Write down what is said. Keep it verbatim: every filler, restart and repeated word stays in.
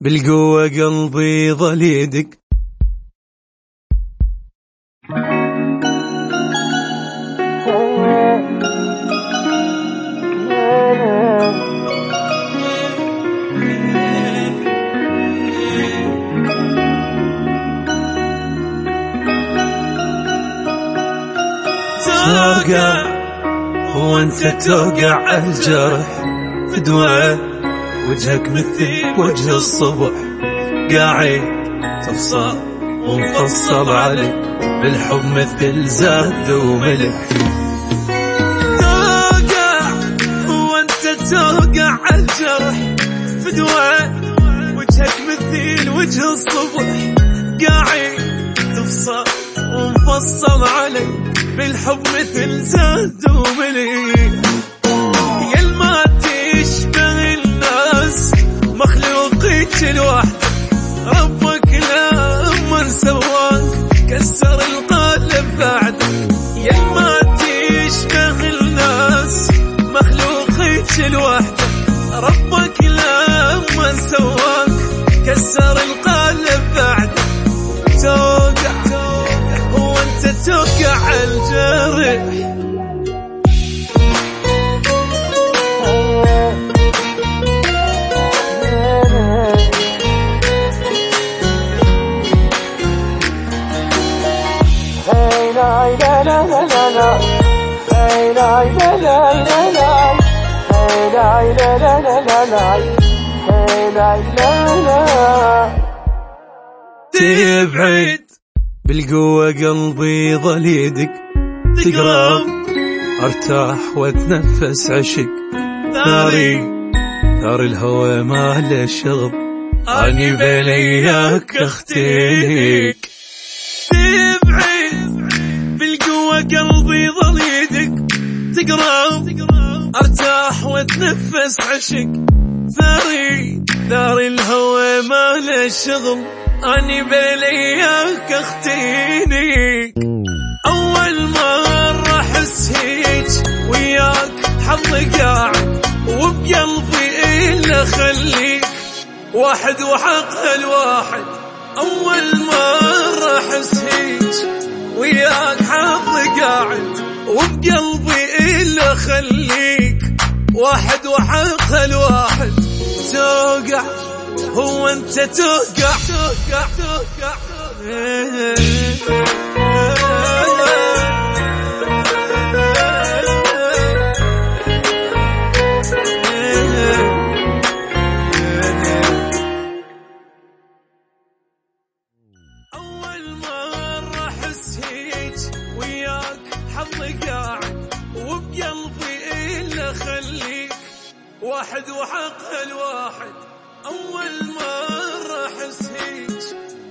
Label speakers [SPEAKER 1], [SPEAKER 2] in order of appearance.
[SPEAKER 1] بالقوة قلبي ظل يدق. توقع هو انت توقع الجرح في دواء وجهك مثل وجه الصبح قاعد تفصل ومفصل عليك بالحب مثل زاد وملح. توقع هو انت توقع الجرح في دواء وجهك مثل وجه الصبح قاعد تفصل ومفصل عليك بالحب مثل زاد ومليح. يا ما تشبه الناس مخلوقك لوحدك ربك لما سواك كسر القلب بعدك. يا ما تشبه الناس مخلوقك لوحدك ربك لما سواك كسر القلب بعدك. توقع هو انت توقع الجرح. تبعد بالقوة قلبي ظل يدق. تقرب ارتاح واتنفس عشق ثاري ثار الهوى ما له شغل اني بلياك اختيك. تبعد بالقوة قلبي ظل يدق. تقرب ارتاح واتنفس عشق ثاري ثار الهوى ما له شغل اني بلياك اختينيك. اول مرة احس هيج وياك حظي قاعد وبقلبي الا خليك واحد وحق الواحد. اول مرة احس هيج وياك حظي قاعد وبقلبي الا خليك واحد وحق الواحد. توقع هو انت توقع توقع توقع اول مرة احس هيج وياك حظي قاعد وبقلبي الا خليك واحد وحق الواحد. أول مرة أحس هيج